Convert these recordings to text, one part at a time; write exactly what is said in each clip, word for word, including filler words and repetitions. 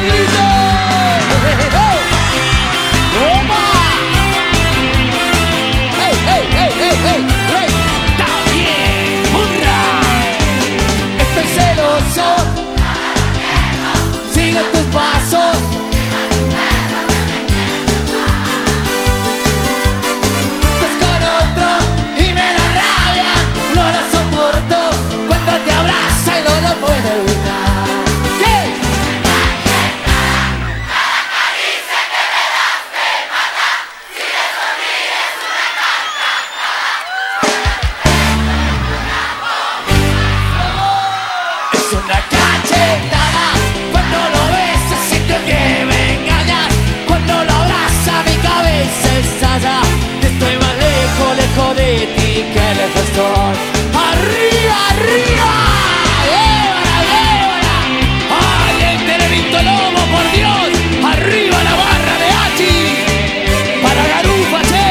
dice. ¡Opa! ¡Hey, hey, hey, hey, hey! hey. ¡Está bien! ¡Hurra! Estoy celoso. Sigue tus pasos. Estás con otro y me da rabia. No lo soporto cuando te abraza y no lo puedo evitar. Una cachetada, cuando lo besas siento que me engañas. Cuando lo abraza mi cabeza estalla. Estoy más lejos, lejos de ti que lejos estoy. ¡Arriba, arriba! ¡Llévala, llévala! ¡Ay, el Tenerito Lobo, por Dios! ¡Arriba la barra de Hachi! ¡Para Garufa, che!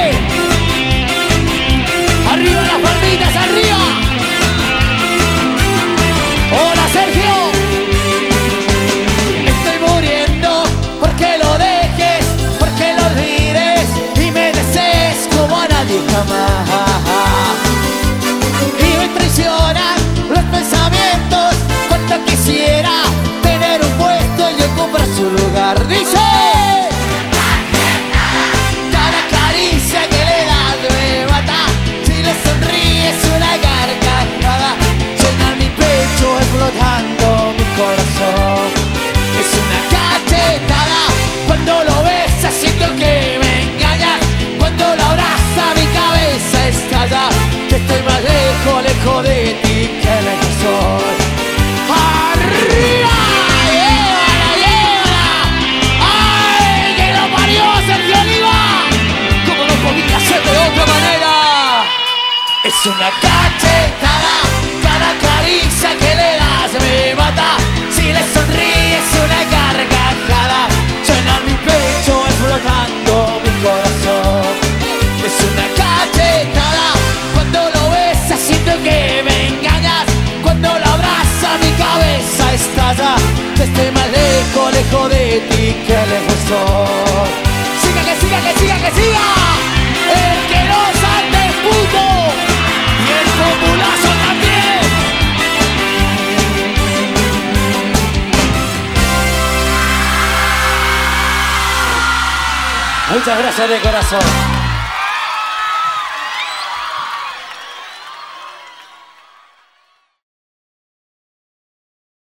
¡Arriba las palmitas, arriba! ¡Hola, Sergio! Estoy muriendo porque lo dejes, porque lo olvides y me desees como a nadie jamás. Y me traicionan los pensamientos cuando quisiera tener un puesto y ocupar su lugar. Dice: cada caricia que le das me mata. Si le sonríes una gargajada, llena mi pecho explotando mi corazón. Es una cachetada, cuando lo besas siento que me engañas. Cuando lo abraza mi cabeza estalla. Que estoy más lejos, lejos de ti que lejos soy. ¡Arriba! ¡Llévala, llévala! ¡Ay, que lo parió Sergio Oliva! ¿Cómo no podía ser de otra manera? Es una cachetada, cada caricia que le das me mata. Si le sonríes una gargajada, llena mi pecho explotando mi corazón. Es una cachetada, cuando lo besas siento que me engañas. Cuando lo abraza mi cabeza estalla. Estoy más lejos, lejos de ti que lejos soy. Siga, que siga, que siga, que siga. El que no salte es puto. Y el populazo también. Muchas gracias de corazón.